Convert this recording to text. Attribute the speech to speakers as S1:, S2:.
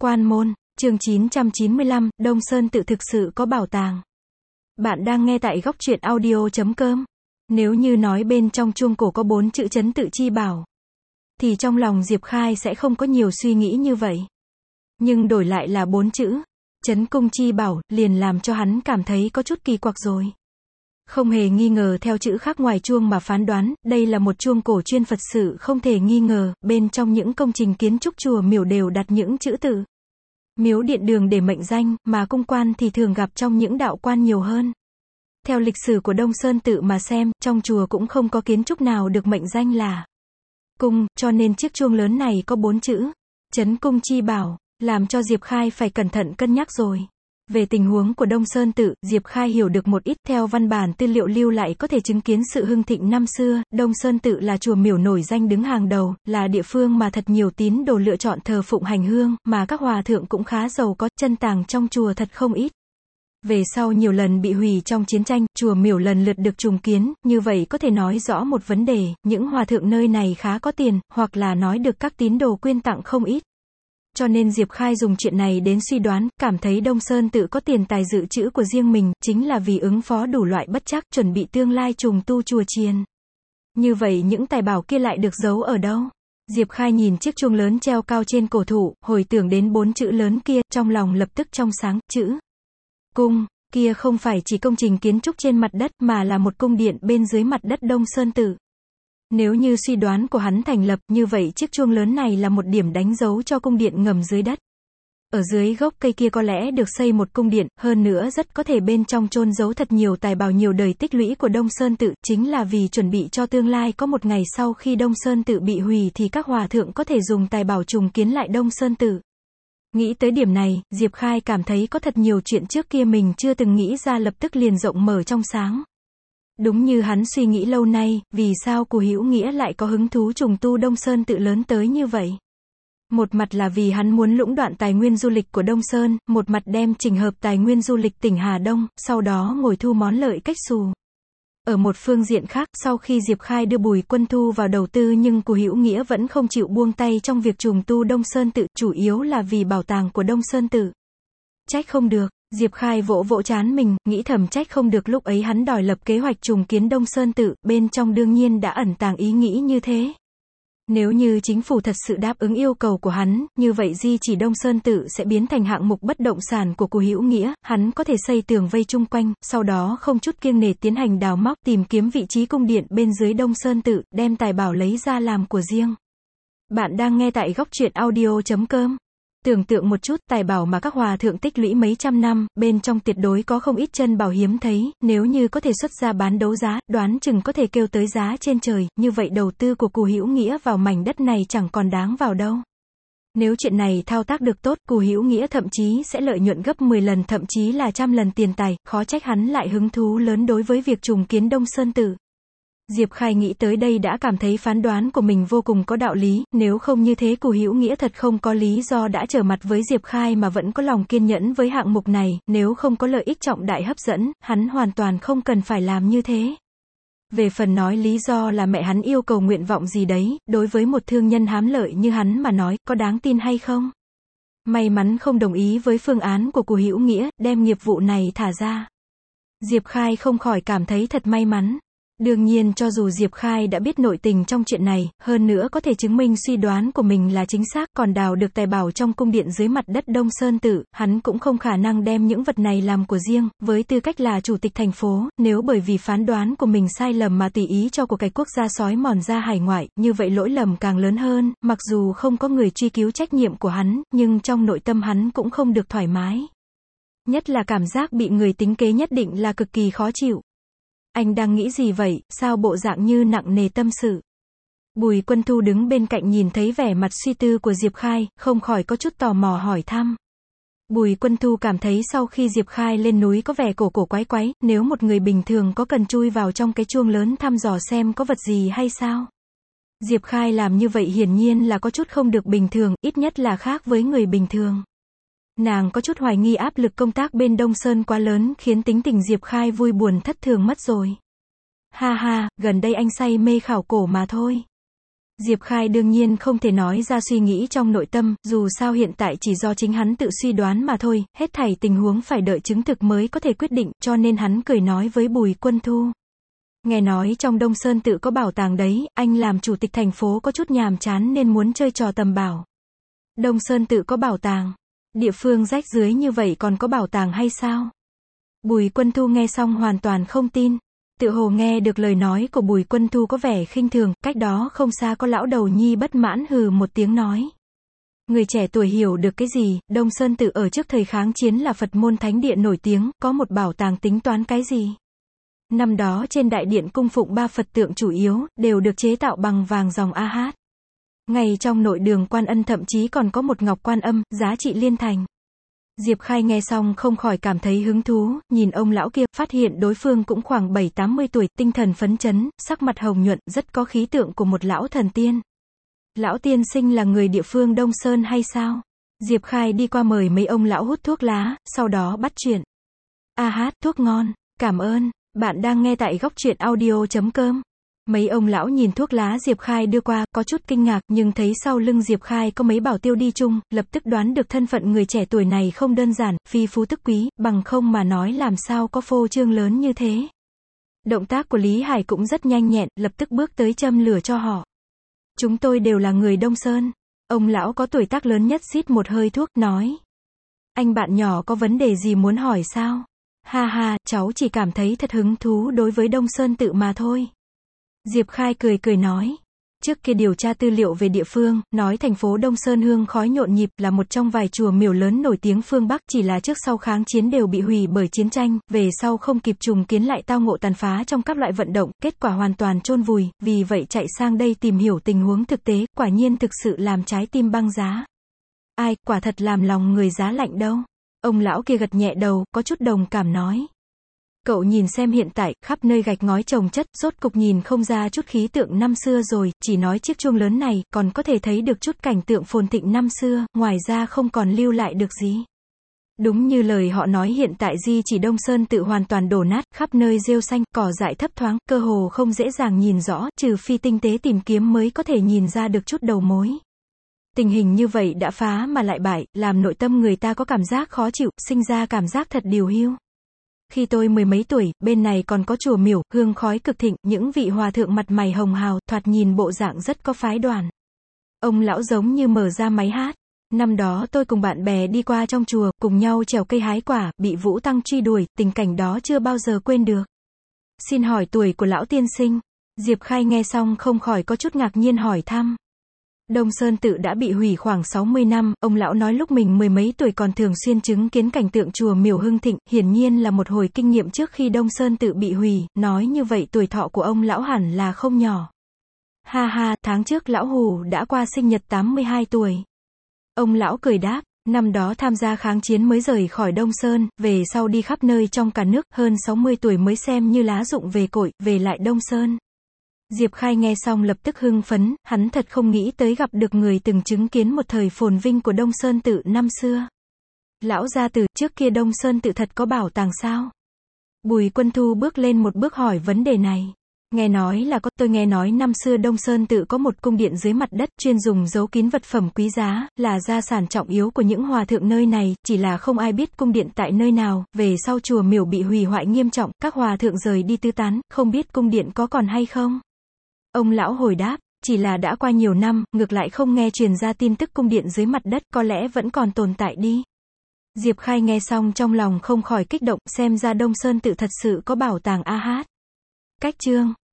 S1: Quan môn, chương 995, Đông Sơn tự thực sự có bảo tàng. Bạn đang nghe tại góc truyện audio.com. Nếu như nói bên trong chuông cổ có 4 chữ trấn tự chi bảo, thì trong lòng Diệp Khai sẽ không có nhiều suy nghĩ như vậy. Nhưng đổi lại là 4 chữ, trấn cung chi bảo, liền làm cho hắn cảm thấy có chút kỳ quặc rồi. Không hề nghi ngờ theo chữ khác ngoài chuông mà phán đoán, đây là một chuông cổ chuyên Phật sự không thể nghi ngờ, bên trong những công trình kiến trúc chùa miểu đều đặt những chữ tự. Miếu điện đường để mệnh danh, mà cung quan thì thường gặp trong những đạo quan nhiều hơn. Theo lịch sử của Đông Sơn tự mà xem, trong chùa cũng không có kiến trúc nào được mệnh danh là cung, cho nên chiếc chuông lớn này có 4 chữ, trấn cung chi bảo, làm cho Diệp Khai phải cẩn thận cân nhắc rồi. Về tình huống của Đông Sơn tự, Diệp Khai hiểu được một ít, theo văn bản tư liệu lưu lại có thể chứng kiến sự hưng thịnh năm xưa, Đông Sơn tự là chùa miểu nổi danh đứng hàng đầu, là địa phương mà thật nhiều tín đồ lựa chọn thờ phụng hành hương, mà các hòa thượng cũng khá giàu có, chân tàng trong chùa thật không ít. Về sau nhiều lần bị hủy trong chiến tranh, chùa miểu lần lượt được trùng kiến, như vậy có thể nói rõ một vấn đề, những hòa thượng nơi này khá có tiền, hoặc là nói được các tín đồ quyên tặng không ít. Cho nên Diệp Khai dùng chuyện này đến suy đoán, cảm thấy Đông Sơn tự có tiền tài dự trữ của riêng mình, chính là vì ứng phó đủ loại bất trắc, chuẩn bị tương lai trùng tu chùa chiền. Như vậy những tài bảo kia lại được giấu ở đâu? Diệp Khai nhìn chiếc chuông lớn treo cao trên cổ thụ, hồi tưởng đến 4 chữ lớn kia, trong lòng lập tức trong sáng, chữ cung, kia không phải chỉ công trình kiến trúc trên mặt đất, mà là một cung điện bên dưới mặt đất Đông Sơn tự. Nếu như suy đoán của hắn thành lập, như vậy chiếc chuông lớn này là một điểm đánh dấu cho cung điện ngầm dưới đất. Ở dưới gốc cây kia có lẽ được xây một cung điện, hơn nữa rất có thể bên trong chôn giấu thật nhiều tài bảo nhiều đời tích lũy của Đông Sơn tự, chính là vì chuẩn bị cho tương lai có một ngày sau khi Đông Sơn tự bị hủy thì các hòa thượng có thể dùng tài bảo trùng kiến lại Đông Sơn tự. Nghĩ tới điểm này, Diệp Khai cảm thấy có thật nhiều chuyện trước kia mình chưa từng nghĩ ra lập tức liền rộng mở trong sáng. Đúng như hắn suy nghĩ lâu nay, vì sao Cù Hữu Nghĩa lại có hứng thú trùng tu Đông Sơn tự lớn tới như vậy? Một mặt là vì hắn muốn lũng đoạn tài nguyên du lịch của Đông Sơn, một mặt đem chỉnh hợp tài nguyên du lịch tỉnh Hà Đông, sau đó ngồi thu món lợi cách xù. Ở một phương diện khác, sau khi Diệp Khai đưa Bùi Quân Thu vào đầu tư nhưng Cù Hữu Nghĩa vẫn không chịu buông tay trong việc trùng tu Đông Sơn tự, chủ yếu là vì bảo tàng của Đông Sơn tự. Trách không được. Diệp Khai vỗ vỗ trán mình, nghĩ thầm trách không được lúc ấy hắn đòi lập kế hoạch trùng kiến Đông Sơn tự, bên trong đương nhiên đã ẩn tàng ý nghĩ như thế. Nếu như chính phủ thật sự đáp ứng yêu cầu của hắn, như vậy di chỉ Đông Sơn tự sẽ biến thành hạng mục bất động sản của Cù Hữu Nghĩa, hắn có thể xây tường vây chung quanh, sau đó không chút kiêng nể tiến hành đào móc, tìm kiếm vị trí cung điện bên dưới Đông Sơn tự, đem tài bảo lấy ra làm của riêng. Bạn đang nghe tại góc truyện audio.com. Tưởng tượng một chút, tài bảo mà các hòa thượng tích lũy mấy trăm năm, bên trong tuyệt đối có không ít chân bảo hiếm thấy, nếu như có thể xuất ra bán đấu giá, đoán chừng có thể kêu tới giá trên trời, như vậy đầu tư của Cù Hữu Nghĩa vào mảnh đất này chẳng còn đáng vào đâu. Nếu chuyện này thao tác được tốt, Cù Hữu Nghĩa thậm chí sẽ lợi nhuận gấp 10 lần thậm chí là trăm lần tiền tài, khó trách hắn lại hứng thú lớn đối với việc trùng kiến Đông Sơn tự. Diệp Khai nghĩ tới đây đã cảm thấy phán đoán của mình vô cùng có đạo lý, nếu không như thế Cù Hữu Nghĩa thật không có lý do đã trở mặt với Diệp Khai mà vẫn có lòng kiên nhẫn với hạng mục này, nếu không có lợi ích trọng đại hấp dẫn, hắn hoàn toàn không cần phải làm như thế. Về phần nói lý do là mẹ hắn yêu cầu nguyện vọng gì đấy, đối với một thương nhân hám lợi như hắn mà nói, có đáng tin hay không? May mắn không đồng ý với phương án của Cù Hữu Nghĩa, đem nghiệp vụ này thả ra. Diệp Khai không khỏi cảm thấy thật may mắn. Đương nhiên cho dù Diệp Khai đã biết nội tình trong chuyện này, hơn nữa có thể chứng minh suy đoán của mình là chính xác, còn đào được tài bảo trong cung điện dưới mặt đất Đông Sơn tự, hắn cũng không khả năng đem những vật này làm của riêng, với tư cách là chủ tịch thành phố, nếu bởi vì phán đoán của mình sai lầm mà tùy ý cho của cái quốc gia sói mòn ra hải ngoại, như vậy lỗi lầm càng lớn hơn, mặc dù không có người truy cứu trách nhiệm của hắn, nhưng trong nội tâm hắn cũng không được thoải mái. Nhất là cảm giác bị người tính kế nhất định là cực kỳ khó chịu. Anh đang nghĩ gì vậy, sao bộ dạng như nặng nề tâm sự? Bùi Quân Thu đứng bên cạnh nhìn thấy vẻ mặt suy tư của Diệp Khai, không khỏi có chút tò mò hỏi thăm. Bùi Quân Thu cảm thấy sau khi Diệp Khai lên núi có vẻ cổ cổ quái quái, nếu một người bình thường có cần chui vào trong cái chuông lớn thăm dò xem có vật gì hay sao? Diệp Khai làm như vậy hiển nhiên là có chút không được bình thường, ít nhất là khác với người bình thường. Nàng có chút hoài nghi áp lực công tác bên Đông Sơn quá lớn khiến tính tình Diệp Khai vui buồn thất thường mất rồi. Ha ha, gần đây anh say mê khảo cổ mà thôi. Diệp Khai đương nhiên không thể nói ra suy nghĩ trong nội tâm, dù sao hiện tại chỉ do chính hắn tự suy đoán mà thôi, hết thảy tình huống phải đợi chứng thực mới có thể quyết định, cho nên hắn cười nói với Bùi Quân Thu. Nghe nói trong Đông Sơn tự có bảo tàng đấy, anh làm chủ tịch thành phố có chút nhàm chán nên muốn chơi trò tầm bảo. Đông Sơn tự có bảo tàng? Địa phương rách rưới như vậy còn có bảo tàng hay sao? Bùi Quân Thu nghe xong hoàn toàn không tin. Tựa hồ nghe được lời nói của Bùi Quân Thu có vẻ khinh thường, cách đó không xa có lão đầu nhi bất mãn hừ một tiếng nói. Người trẻ tuổi hiểu được cái gì, Đông Sơn tự ở trước thời kháng chiến là Phật môn thánh địa nổi tiếng, có một bảo tàng tính toán cái gì? Năm đó trên đại điện cung phụng 3 Phật tượng chủ yếu, đều được chế tạo bằng vàng dòng AH. Ngay trong nội đường Quan Ân thậm chí còn có một ngọc quan âm, giá trị liên thành. Diệp Khai nghe xong không khỏi cảm thấy hứng thú, nhìn ông lão kia, phát hiện đối phương cũng khoảng 7-80 tuổi, tinh thần phấn chấn, sắc mặt hồng nhuận, rất có khí tượng của một lão thần tiên. Lão tiên sinh là người địa phương Đông Sơn hay sao? Diệp Khai đi qua mời mấy ông lão hút thuốc lá, sau đó bắt chuyện. Thuốc ngon, cảm ơn, bạn đang nghe tại góc truyện audio.com. Mấy ông lão nhìn thuốc lá Diệp Khai đưa qua, có chút kinh ngạc, nhưng thấy sau lưng Diệp Khai có mấy bảo tiêu đi chung, lập tức đoán được thân phận người trẻ tuổi này không đơn giản, phi phú tức quý, bằng không mà nói làm sao có phô trương lớn như thế. Động tác của Lý Hải cũng rất nhanh nhẹn, lập tức bước tới châm lửa cho họ. Chúng tôi đều là người Đông Sơn. Ông lão có tuổi tác lớn nhất rít một hơi thuốc, nói. Anh bạn nhỏ có vấn đề gì muốn hỏi sao? Ha ha, cháu chỉ cảm thấy thật hứng thú đối với Đông Sơn tự mà thôi. Diệp Khai cười cười nói. Trước kia điều tra tư liệu về địa phương, nói thành phố Đông Sơn hương khói nhộn nhịp, là một trong vài chùa miếu lớn nổi tiếng phương Bắc, chỉ là trước sau kháng chiến đều bị hủy bởi chiến tranh, về sau không kịp trùng kiến lại tao ngộ tàn phá trong các loại vận động, kết quả hoàn toàn chôn vùi, vì vậy chạy sang đây tìm hiểu tình huống thực tế, quả nhiên thực sự làm trái tim băng giá. Ai, quả thật làm lòng người giá lạnh đâu. Ông lão kia gật nhẹ đầu, có chút đồng cảm nói. Cậu nhìn xem hiện tại, khắp nơi gạch ngói chồng chất, rốt cục nhìn không ra chút khí tượng năm xưa rồi, chỉ nói chiếc chuông lớn này, còn có thể thấy được chút cảnh tượng phồn thịnh năm xưa, ngoài ra không còn lưu lại được gì. Đúng như lời họ nói hiện tại di chỉ Đông Sơn tự hoàn toàn đổ nát, khắp nơi rêu xanh, cỏ dại thấp thoáng, cơ hồ không dễ dàng nhìn rõ, trừ phi tinh tế tìm kiếm mới có thể nhìn ra được chút đầu mối. Tình hình như vậy đã phá mà lại bại, làm nội tâm người ta có cảm giác khó chịu, sinh ra cảm giác thật điều hiu. Khi tôi 10 mấy tuổi, bên này còn có chùa miểu, hương khói cực thịnh, những vị hòa thượng mặt mày hồng hào, thoạt nhìn bộ dạng rất có phái đoàn. Ông lão giống như mở ra máy hát. Năm đó tôi cùng bạn bè đi qua trong chùa, cùng nhau trèo cây hái quả, bị Vũ Tăng truy đuổi, tình cảnh đó chưa bao giờ quên được. Xin hỏi tuổi của lão tiên sinh? Diệp Khai nghe xong không khỏi có chút ngạc nhiên hỏi thăm. Đông Sơn tự đã bị hủy khoảng 60 năm, ông lão nói lúc mình 10 mấy tuổi còn thường xuyên chứng kiến cảnh tượng chùa miểu hưng thịnh, hiển nhiên là một hồi kinh nghiệm trước khi Đông Sơn tự bị hủy, nói như vậy tuổi thọ của ông lão hẳn là không nhỏ. Ha ha, tháng trước lão Hù đã qua sinh nhật 82 tuổi. Ông lão cười đáp, năm đó tham gia kháng chiến mới rời khỏi Đông Sơn, về sau đi khắp nơi trong cả nước, hơn 60 tuổi mới xem như lá rụng về cội, về lại Đông Sơn. Diệp Khai nghe xong lập tức hưng phấn, hắn thật không nghĩ tới gặp được người từng chứng kiến một thời phồn vinh của Đông Sơn tự năm xưa. Lão gia tử, trước kia Đông Sơn tự thật có bảo tàng sao? Bùi Quân Thu bước lên một bước hỏi vấn đề này. Nghe nói là có, tôi nghe nói năm xưa Đông Sơn tự có một cung điện dưới mặt đất, chuyên dùng giấu kín vật phẩm quý giá, là gia sản trọng yếu của những hòa thượng nơi này, chỉ là không ai biết cung điện tại nơi nào, về sau chùa miểu bị hủy hoại nghiêm trọng, các hòa thượng rời đi tứ tán, không biết cung điện có còn hay không? Ông lão hồi đáp, chỉ là đã qua nhiều năm, ngược lại không nghe truyền ra tin tức cung điện dưới mặt đất, có lẽ vẫn còn tồn tại đi. Diệp Khai nghe xong trong lòng không khỏi kích động, xem ra Đông Sơn tự thật sự có bảo tàng AH. Cách chương